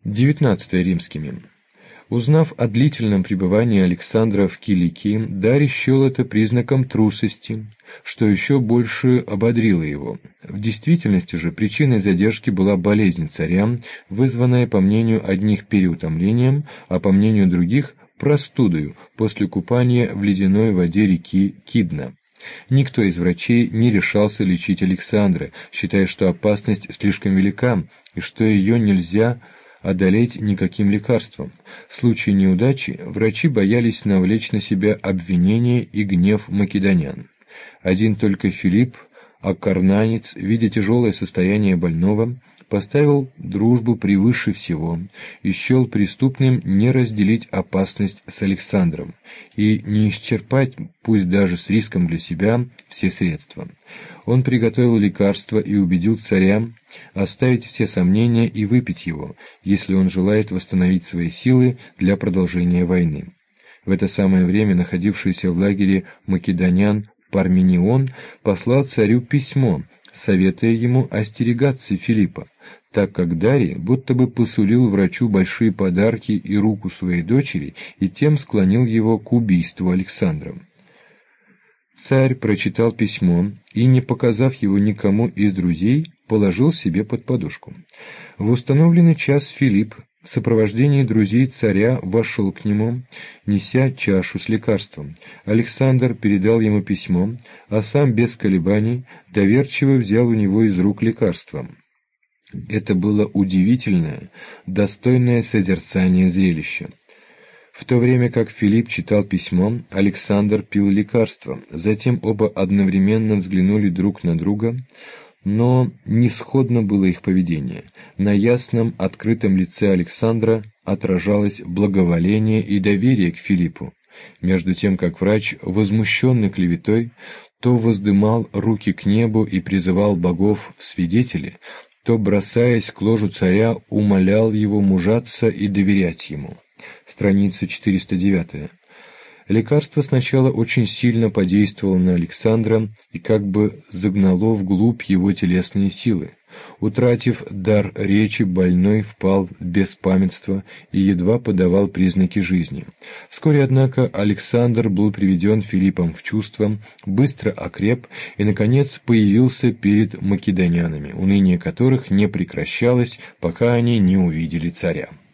XIX римскими. Узнав о длительном пребывании Александра в Киликии, Дарий счел это признаком трусости, что еще больше ободрило его. В действительности же причиной задержки была болезнь царя, вызванная, по мнению одних, переутомлением, а по мнению других – простудою после купания в ледяной воде реки Кидна. Никто из врачей не решался лечить Александра, считая, что опасность слишком велика и что ее нельзя одолеть никаким лекарством. В случае неудачи врачи боялись навлечь на себя обвинение и гнев македонян. Один только Филипп, акарнанец, видя тяжелое состояние больного, поставил дружбу превыше всего и счел преступным не разделить опасность с Александром и не исчерпать, пусть даже с риском для себя, все средства. Он приготовил лекарство и убедил царя оставить все сомнения и выпить его, если он желает восстановить свои силы для продолжения войны. В это самое время находившийся в лагере македонян Парменион послал царю письмо, советуя ему остерегаться Филиппа, так как Дарий будто бы посулил врачу большие подарки и руку своей дочери и тем склонил его к убийству Александра. Царь прочитал письмо и, не показав его никому из друзей, положил себе под подушку. В установленный час Филипп в сопровождении друзей царя вошел к нему, неся чашу с лекарством. Александр передал ему письмо, а сам без колебаний доверчиво взял у него из рук лекарство. Это было удивительное, достойное созерцания зрелище. В то время как Филипп читал письмо, Александр пил лекарство. Затем оба одновременно взглянули друг на друга, но не сходно было их поведение. На ясном, открытом лице Александра отражалось благоволение и доверие к Филиппу, между тем как врач, возмущенный клеветой, то воздымал руки к небу и призывал богов в свидетели, то, бросаясь к ложу царя, умолял его мужаться и доверять ему. Страница 409. Лекарство сначала очень сильно подействовало на Александра и как бы загнало вглубь его телесные силы. Утратив дар речи, больной впал в беспамятство и едва подавал признаки жизни. Вскоре, однако, Александр был приведен Филиппом в чувство, быстро окреп и, наконец, появился перед македонянами, уныние которых не прекращалось, пока они не увидели царя.